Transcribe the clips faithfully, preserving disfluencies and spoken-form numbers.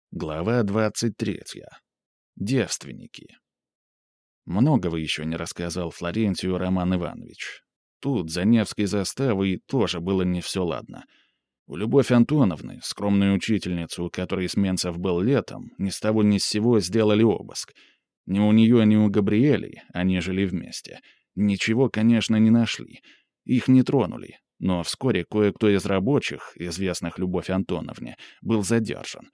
Глава двадцать третья. Девственники. Многого еще не рассказал Флорентию Роман Иванович. Тут, за Невской заставой, тоже было не все ладно. У Любовь Антоновны, скромной учительницы, у которой Сменцев был летом, ни с того ни с сего сделали обыск. Ни у нее, ни у Габриэли, они жили вместе. Ничего, конечно, не нашли. Их не тронули. Но вскоре кое-кто из рабочих, известных Любовь Антоновне, был задержан.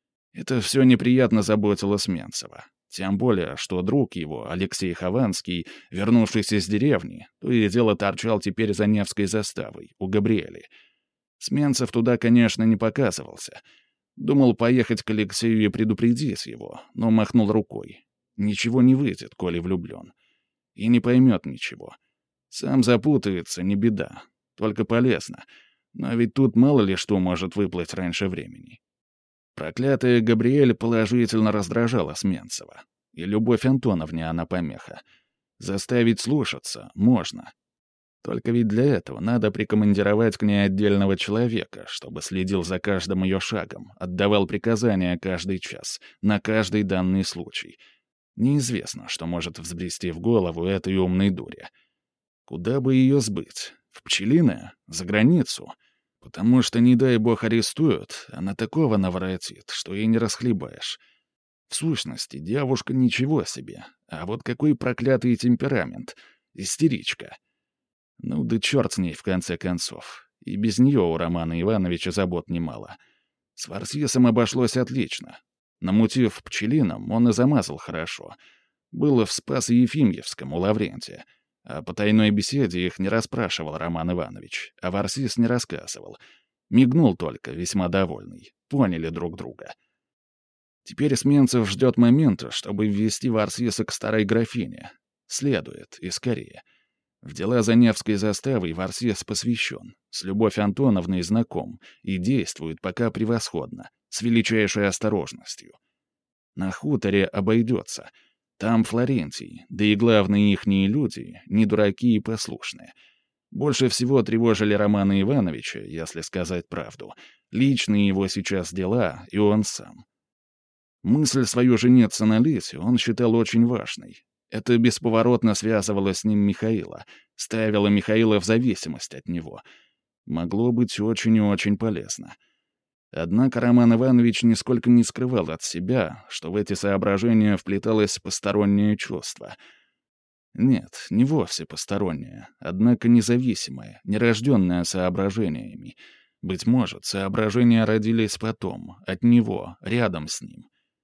Это все неприятно заботило Сменцева. Тем более, что друг его, Алексей Хованский, вернувшись из деревни, то и дело торчал теперь за Невской заставой, у Габриэли. Сменцев туда, конечно, не показывался. Думал поехать к Алексею и предупредить его, но махнул рукой. Ничего не выйдет, коли влюблен. И не поймет ничего. Сам запутается, не беда. Только полезно. Но ведь тут мало ли что может выплыть раньше времени. Проклятая Габриэль положительно раздражала Сменцева. И Любовь Антоновне она помеха. Заставить слушаться можно. Только ведь для этого надо прикомандировать к ней отдельного человека, чтобы следил за каждым ее шагом, отдавал приказания каждый час, на каждый данный случай. Неизвестно, что может взбрести в голову этой умной дуре. Куда бы ее сбыть? В Пчелиное? За границу? Потому что, не дай бог, арестуют, она такого наворотит, что и не расхлебаешь. В сущности, девушка ничего себе, а вот какой проклятый темперамент. Истеричка. Ну да черт с ней, в конце концов. И без нее у Романа Ивановича забот немало. С Варсьесом обошлось отлично. Намутив Пчелином, он и замазал хорошо. Было в Спасо-Ефимьевском у Лаврентия. О потайной беседе их не расспрашивал Роман Иванович, а Варсис не рассказывал. Мигнул только, весьма довольный. Поняли друг друга. Теперь Сменцев ждет момента, чтобы ввести Варсиса к старой графине. Следует, и скорее. В дела за Невской заставой Варсис посвящен, с Любовь Антоновной знаком и действует пока превосходно, с величайшей осторожностью. На хуторе обойдется. Там Флорентий, да и главные ихние люди, не дураки и послушные. Больше всего тревожили Романа Ивановича, если сказать правду, личные его сейчас дела и он сам. Мысль свою жениться на Лисе он считал очень важной. Это бесповоротно связывало с ним Михаила, ставило Михаила в зависимость от него. Могло быть очень и очень полезно. Однако Роман Иванович нисколько не скрывал от себя, что в эти соображения вплеталось постороннее чувство. Нет, не вовсе постороннее, однако независимое, нерожденное соображениями. Быть может, соображения родились потом, от него, рядом с ним.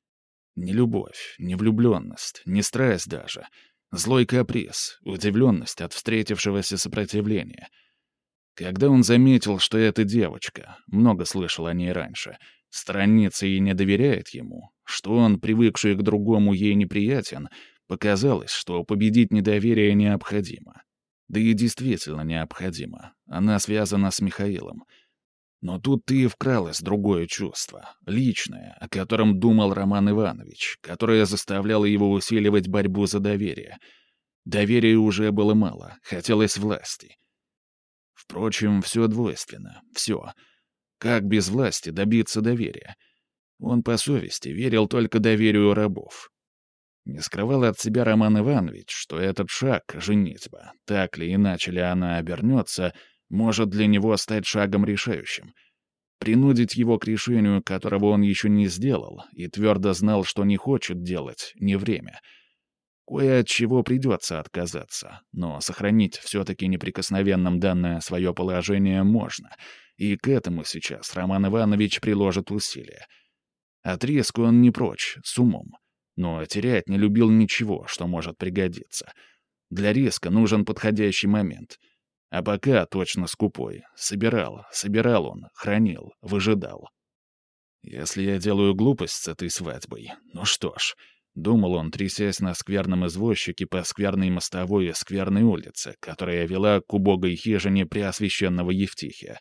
Не любовь, не влюбленность, не страсть даже. Злой каприз, удивленность от встретившегося сопротивления. Когда он заметил, что эта девочка, много слышал о ней раньше, сторонится и не доверяет ему, что он, привыкший к другому, ей неприятен, показалось, что победить недоверие необходимо. Да и действительно необходимо. Она связана с Михаилом. Но тут-то и вкралось другое чувство, личное, о котором думал Роман Иванович, которое заставляло его усиливать борьбу за доверие. Доверия уже было мало, хотелось власти. Впрочем, все двойственно, все. Как без власти добиться доверия? Он по совести верил только доверию рабов. Не скрывал от себя Роман Иванович, что этот шаг, женитьба, так ли иначе ли она обернется, может для него стать шагом решающим. Принудить его к решению, которого он еще не сделал, и твердо знал, что не хочет делать, не время. Кое от чего придется отказаться, но сохранить все-таки неприкосновенным данное свое положение можно, и к этому сейчас Роман Иванович приложит усилия. От риска он не прочь, с умом, но терять не любил ничего, что может пригодиться. Для риска нужен подходящий момент. А пока точно скупой. Собирал, собирал он, хранил, выжидал. Если я делаю глупость с этой свадьбой, ну что ж... Думал он, трясясь на скверном извозчике по скверной мостовой и скверной улице, которая вела к убогой хижине преосвященного Евтихия.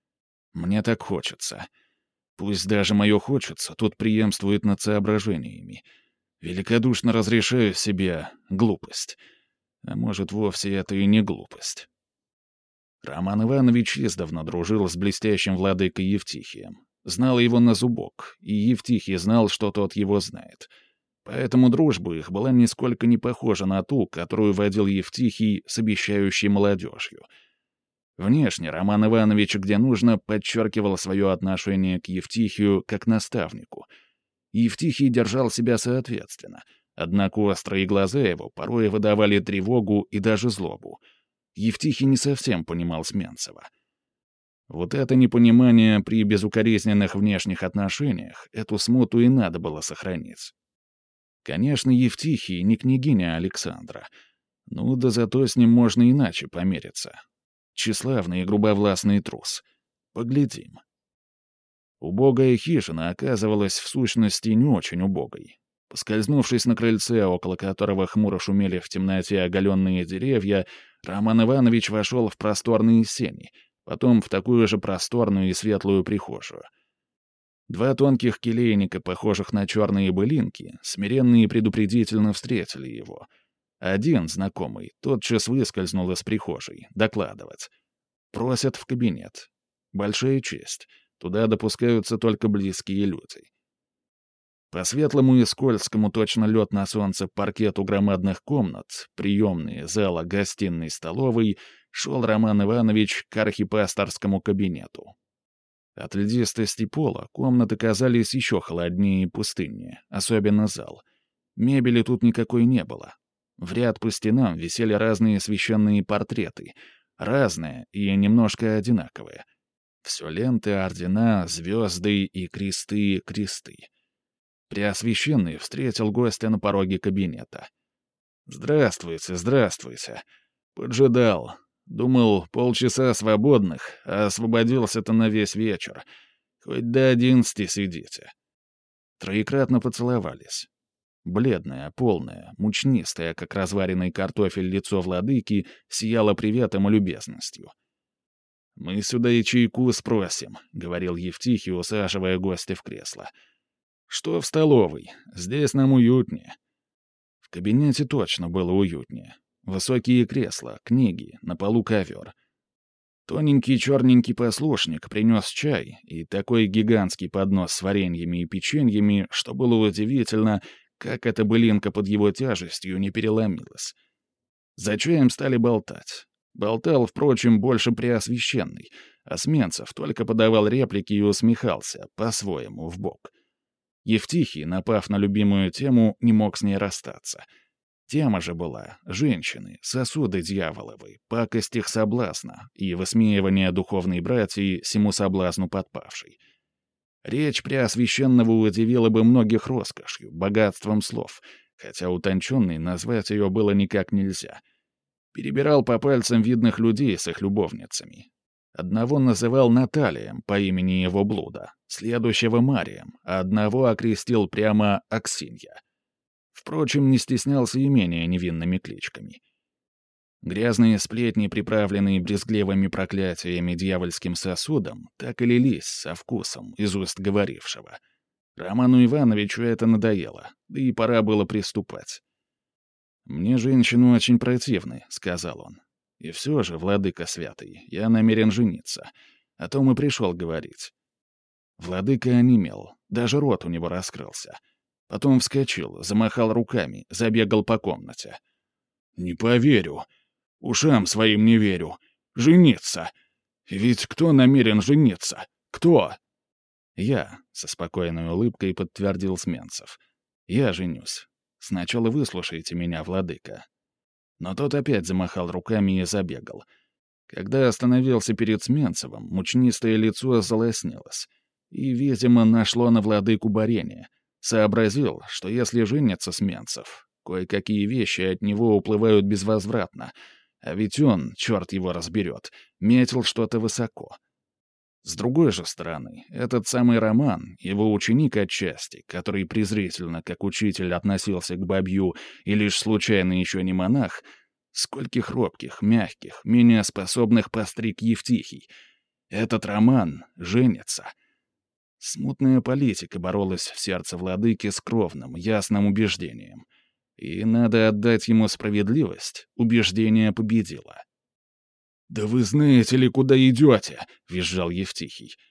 Мне так хочется. Пусть даже мое хочется тут преемствует над соображениями. Великодушно разрешаю себе глупость. А может, вовсе это и не глупость. Роман Иванович издавна дружил с блестящим владыкой Евтихием. Знал его на зубок, и Евтихий знал, что тот его знает. Поэтому дружба их была нисколько не похожа на ту, которую водил Евтихий с обещающей молодежью. Внешне Роман Иванович, где нужно, подчеркивал свое отношение к Евтихию как наставнику. Евтихий держал себя соответственно, однако острые глаза его порой выдавали тревогу и даже злобу. Евтихий не совсем понимал Сменцева. Вот это непонимание при безукоризненных внешних отношениях, эту смуту и надо было сохранить. Конечно, Евтихий не княгиня Александра. Ну да зато с ним можно иначе помериться. Тщеславный и грубовластный трус. Поглядим. Убогая хижина оказывалась в сущности не очень убогой. Поскользнувшись на крыльце, около которого хмуро шумели в темноте оголенные деревья, Роман Иванович вошел в просторные сени, потом в такую же просторную и светлую прихожую. Два тонких келейника, похожих на черные былинки, смиренно и предупредительно встретили его. Один, знакомый, тотчас выскользнул из прихожей, докладывать. Просят в кабинет. Большая честь. Туда допускаются только близкие люди. По светлому и скользкому, точно лед на солнце, паркету громадных комнат, приемные, зала, гостиной, столовой, шел Роман Иванович к архипасторскому кабинету. От льдистости пола комнаты казались еще холоднее и пустыннее, особенно зал. Мебели тут никакой не было. В ряд по стенам висели разные священные портреты, разные и немножко одинаковые. Все ленты, ордена, звезды и кресты, кресты. Преосвященный встретил гостя на пороге кабинета. «Здравствуйте, здравствуйте. Поджидал. Думал, полчаса свободных, а освободился-то на весь вечер. Хоть до одиннадцати сидите». Троекратно поцеловались. Бледное, полное, мучнистое, как разваренный картофель, лицо владыки сияло приветом и любезностью. «Мы сюда и чайку спросим», — говорил Евтихий, усаживая гостя в кресло. «Что в столовой? Здесь нам уютнее». В кабинете точно было уютнее. Высокие кресла, книги, на полу ковер. Тоненький черненький послушник принес чай и такой гигантский поднос с вареньями и печеньями, что было удивительно, как эта былинка под его тяжестью не переломилась. За чаем стали болтать. Болтал, впрочем, больше Преосвященный, а Сменцев только подавал реплики и усмехался, по-своему, вбок. Евтихий, напав на любимую тему, не мог с ней расстаться. Тема же была — женщины, сосуды дьяволовы, пакость их соблазна и высмеивание духовной братьи сему соблазну подпавшей. Речь Преосвященного удивила бы многих роскошью, богатством слов, хотя утонченной назвать ее было никак нельзя. Перебирал по пальцам видных людей с их любовницами. Одного называл Наталием по имени его блуда, следующего Марием, а одного окрестил прямо Аксинья. Впрочем, не стеснялся и менее невинными кличками. Грязные сплетни, приправленные брезгливыми проклятиями дьявольским сосудом, так и лились со вкусом из уст говорившего. Роману Ивановичу это надоело, да и пора было приступать. «Мне женщины очень противны», — сказал он. «И все же, владыка святый, я намерен жениться. О том и пришел говорить». Владыка онемел, даже рот у него раскрылся. Потом вскочил, замахал руками, забегал по комнате. «Не поверю. Ушам своим не верю. Жениться. Ведь кто намерен жениться? Кто?» «Я», — со спокойной улыбкой подтвердил Сменцев. «Я женюсь. Сначала выслушайте меня, владыка». Но тот опять замахал руками и забегал. Когда остановился перед Сменцевым, мучнистое лицо залоснилось. И, видимо, нашло на владыку борение. Сообразил, что если женится Сменцев, кое-какие вещи от него уплывают безвозвратно, а ведь он, черт его разберет, метил что-то высоко. С другой же стороны, этот самый Роман, его ученик отчасти, который презрительно, как учитель, относился к бабью и лишь случайно еще не монах, скольких робких, мягких, менее способных постриг Евтихий. Этот Роман женится. Смутная политика боролась в сердце владыки с кровным, ясным убеждением. И надо отдать ему справедливость, убеждение победило. «Да вы знаете ли, куда идете?» — визжал Евтихий.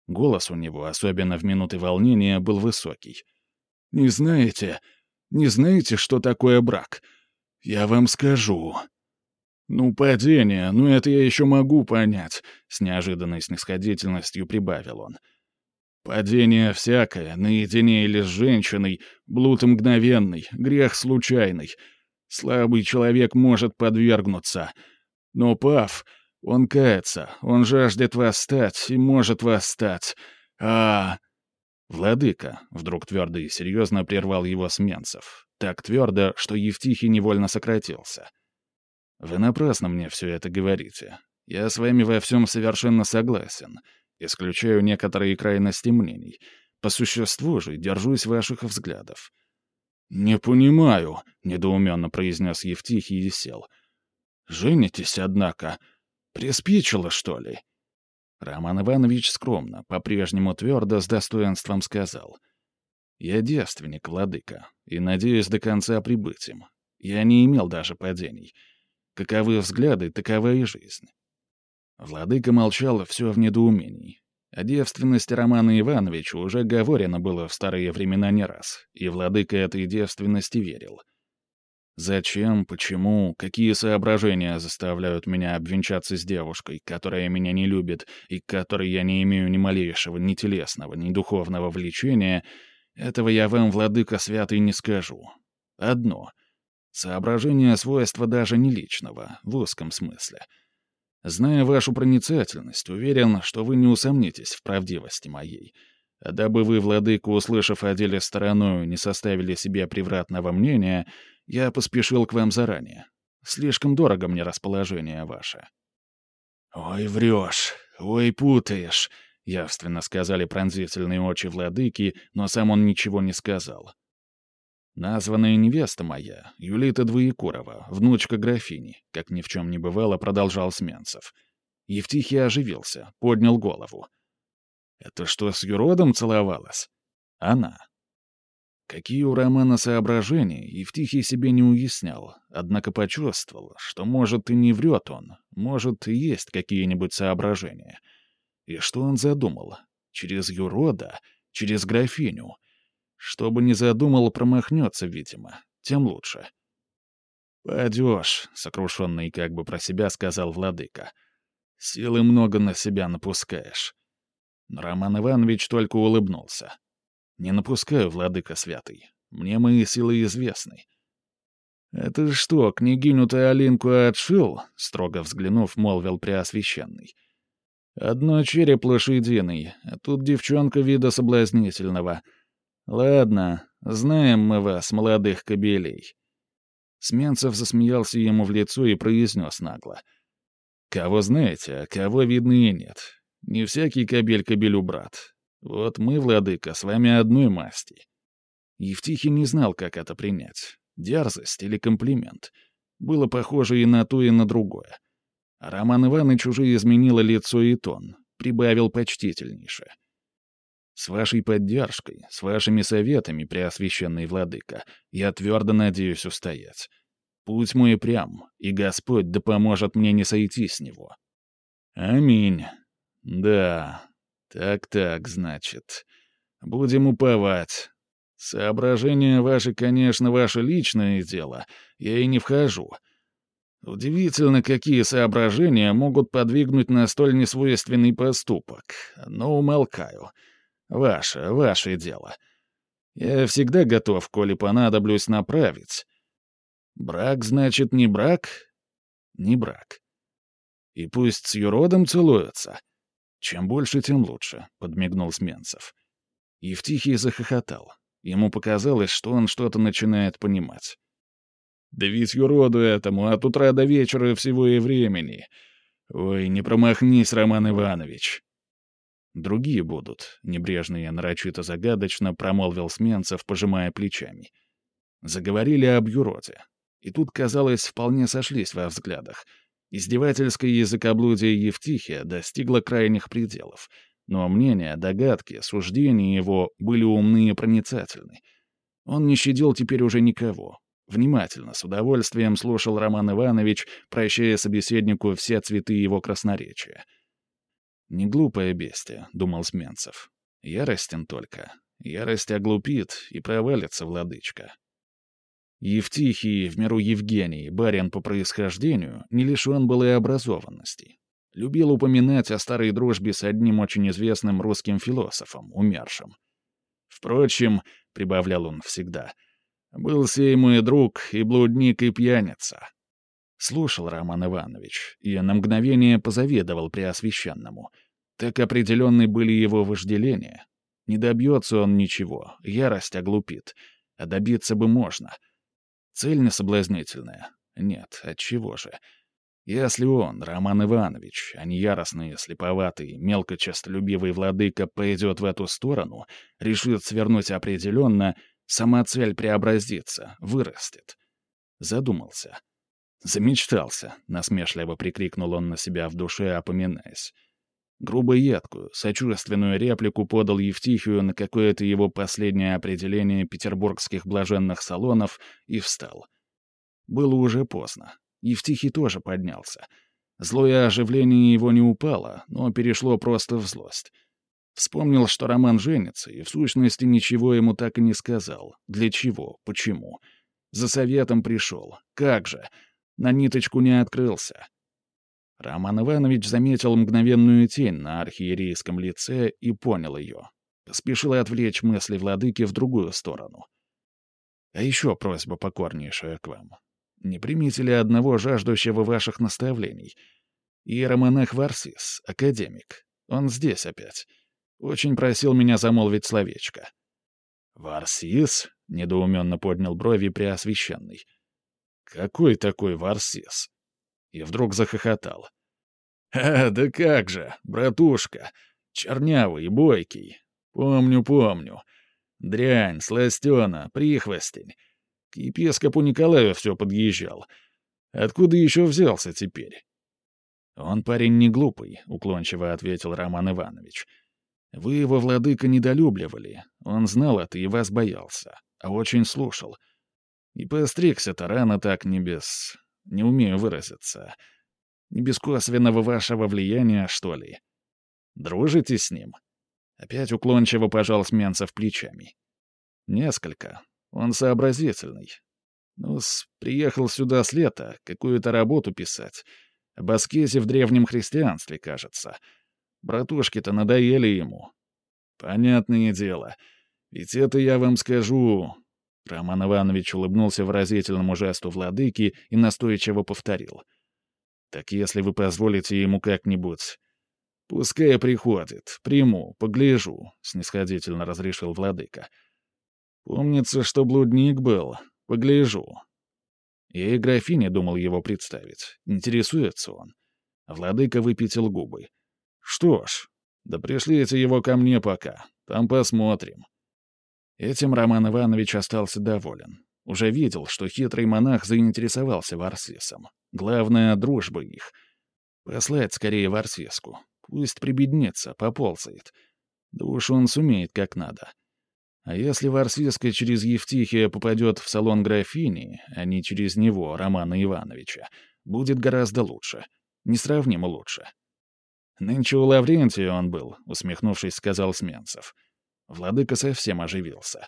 Голос у него, особенно в минуты волнения, был высокий. «Не знаете, не знаете, что такое брак? Я вам скажу». «Ну, падение, ну это я еще могу понять», — с неожиданной снисходительностью прибавил он. «Падение всякое, наедине или с женщиной, блуд мгновенный, грех случайный. Слабый человек может подвергнуться. Но пав, он кается, он жаждет восстать и может восстать. А...» «Владыка», — вдруг твердо и серьезно прервал его Сменцев. Так твердо, что Евтихий невольно сократился. «Вы напрасно мне все это говорите. Я с вами во всем совершенно согласен. Исключаю некоторые крайности мнений. По существу же держусь ваших взглядов». «Не понимаю», — недоуменно произнес Евтихий и сел. «Женитесь, однако. Приспичило, что ли?» Роман Иванович скромно, по-прежнему твердо, с достоинством сказал. «Я девственник, владыка, и надеюсь до конца прибыть им. Я не имел даже падений. Каковы взгляды, такова и жизнь». Владыка молчал все в недоумении. О девственности Романа Ивановича уже говорено было в старые времена не раз, и владыка этой девственности верил. Зачем, почему, какие соображения заставляют меня обвенчаться с девушкой, которая меня не любит и к которой я не имею ни малейшего ни телесного, ни духовного влечения, этого я вам, владыка святый, не скажу. Одно. Соображение свойства даже не личного, в узком смысле. Зная вашу проницательность, уверен, что вы не усомнитесь в правдивости моей. А дабы вы, владыка, услышав о деле стороною, не составили себе превратного мнения, я поспешил к вам заранее. Слишком дорого мне расположение ваше». «Ой, врешь, ой, путаешь», — явственно сказали пронзительные очи владыки, но сам он ничего не сказал. «Названная невеста моя, Юлита Двоекурова, внучка графини», как ни в чем не бывало, продолжал Сменцев. Евтихий оживился, поднял голову. «Это что, с юродом целовалась?» «Она». Какие у Романа соображения, Евтихий себе не уяснял, однако почувствовал, что, может, и не врет он, может, и есть какие-нибудь соображения. И что он задумал? Через юрода? Через графиню? Что бы ни задумал, промахнется, видимо. Тем лучше. «Пойдешь», — сокрушенный как бы про себя сказал владыка. «Силы много на себя напускаешь». Но Роман Иванович только улыбнулся. «Не напускаю, владыка святый. Мне мои силы известны». «Это что, княгиню-то Алинку отшил?» — строго взглянув, молвил Преосвященный. «Одно череп лошадиный, а тут девчонка вида соблазнительного. Ладно, знаем мы вас, молодых кобелей». Сменцев засмеялся ему в лицо и произнес нагло. «Кого знаете, а кого видно и нет. Не всякий кобель кобелю брат. Вот мы, владыка, с вами одной масти». Евтихий не знал, как это принять. Дерзость или комплимент. Было похоже и на то, и на другое. А Роман Иванович уже изменило лицо и тон, прибавил почтительнейше. «С вашей поддержкой, с вашими советами, преосвященный владыка, я твердо надеюсь устоять. Путь мой прям, и Господь да поможет мне не сойти с него». «Аминь. Да, так-так, значит. Будем уповать. Соображения ваши, конечно, ваше личное дело, я и не вхожу. Удивительно, какие соображения могут подвигнуть на столь несвойственный поступок, но умолкаю. Ваше, ваше дело. Я всегда готов, коли понадоблюсь, направить. Брак, значит, не брак? Не брак. И пусть с юродом целуются. Чем больше, тем лучше, — подмигнул Сменцев. Евтихий захохотал. Ему показалось, что он что-то начинает понимать. «Да ведь юроду этому от утра до вечера всего и времени. Ой, не промахнись, Роман Иванович». «Другие будут», — небрежно и нарочито загадочно промолвил Сменцев, пожимая плечами. Заговорили об юроде. И тут, казалось, вполне сошлись во взглядах. Издевательское языкоблудие Евтихия достигло крайних пределов. Но мнения, догадки, суждения его были умны и проницательны. Он не щадил теперь уже никого. Внимательно, с удовольствием слушал Роман Иванович, прощая собеседнику все цветы его красноречия. «Не глупое бестия», — думал Сменцев. «Яростен только. Ярость оглупит и провалится владычка». Евтихий, в миру Евгений, барин по происхождению, не лишен был и образованности. Любил упоминать о старой дружбе с одним очень известным русским философом, умершим. «Впрочем», — прибавлял он всегда, — «был сей мой друг и блудник, и пьяница». Слушал Роман Иванович и на мгновение позавидовал Преосвященному. Так определенны были его вожделения. Не добьется он ничего, ярость оглупит, а добиться бы можно. Цель несоблазнительная? Нет, отчего же? Если он, Роман Иванович, а не яростный, слеповатый, мелко честолюбивый владыка, пойдет в эту сторону, решит свернуть определенно, сама цель преобразится, вырастет. Задумался. «Замечтался», — насмешливо прикрикнул он на себя в душе, опоминаясь. Грубо едкую, сочувственную реплику подал Евтихию на какое-то его последнее определение петербургских блаженных салонов и встал. Было уже поздно. Евтихий тоже поднялся. Злое оживление его не упало, но перешло просто в злость. Вспомнил, что Роман женится, и в сущности ничего ему так и не сказал. Для чего? Почему? За советом пришел. Как же? На ниточку не открылся. Роман Иванович заметил мгновенную тень на архиерейском лице и понял ее. Поспешил отвлечь мысли владыки в другую сторону. «А еще просьба покорнейшая к вам. Не примите ли одного жаждущего ваших наставлений? Иеромонах Варсис, академик. Он здесь опять. Очень просил меня замолвить словечко». «Варсис?» — недоуменно поднял брови Преосвященный. «Какой такой Варсис?» И вдруг захохотал. «А, да как же, братушка, чернявый, бойкий. Помню, помню. Дрянь, сластена, прихвостень. К епископу Николаю все подъезжал. Откуда еще взялся теперь?» «Он парень не глупый», — уклончиво ответил Роман Иванович. «Вы его, владыка, недолюбливали. Он знал это и вас боялся, а очень слушал. И постригся-то рано так не без... не умею выразиться. Не без косвенного вашего влияния, что ли. Дружите с ним?» Опять уклончиво пожал Сменцев плечами. «Несколько. Он сообразительный. Ну-с, приехал сюда с лета, какую-то работу писать. Об аскезе в древнем христианстве, кажется. Братушки-то надоели ему. Понятное дело. Ведь это я вам скажу...» Роман Иванович улыбнулся выразительному жесту владыки и настойчиво повторил. «Так если вы позволите ему как-нибудь...» «Пускай приходит, приму, погляжу», — снисходительно разрешил владыка. «Помнится, что блудник был, погляжу». Я и графине думал его представить. Интересуется он. Владыка выпятил губы. «Что ж, да пришлите его ко мне пока, там посмотрим». Этим Роман Иванович остался доволен. Уже видел, что хитрый монах заинтересовался Варсисом. Главное — дружба их. Послать скорее Варсиску. Пусть прибеднится, поползает. Да уж он сумеет как надо. А если Варсиска через Евтихия попадет в салон графини, а не через него, Романа Ивановича, будет гораздо лучше. Несравнимо лучше. «Нынче у Лаврентия он был», — усмехнувшись, сказал Сменцев. Владыка совсем оживился.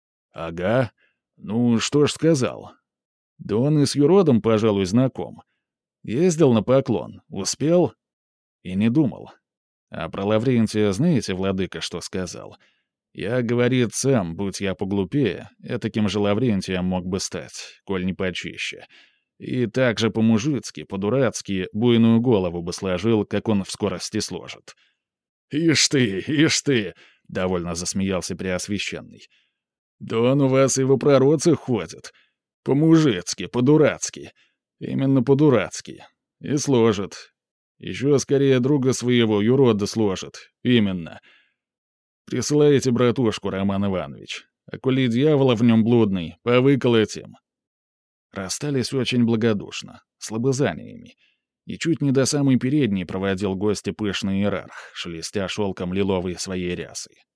«Ага. Ну, что ж сказал. Да он и с юродом, пожалуй, знаком. Ездил на поклон. Успел?» И не думал. А про Лаврентия знаете, владыка, что сказал? «Я, говорит, сам, будь я поглупее, этаким же Лаврентием мог бы стать, коль не почище. И так же по-мужицки, по-дурацки, буйную голову бы сложил, как он в скорости сложит». «Ишь ты, ишь ты!» — довольно засмеялся Преосвященный. «Да он у вас и во пророцы ходит. По-мужицки, по-дурацки. Именно по-дурацки. И сложит. Еще скорее друга своего, юрода, сложит. Именно. Присылайте братушку, Роман Иванович. А коли дьявола в нем блудный, повыколотим». Расстались очень благодушно, с лобызаниями. И чуть не до самой передней проводил гостя пышный иерарх, шелестя шелком лиловой своей рясой.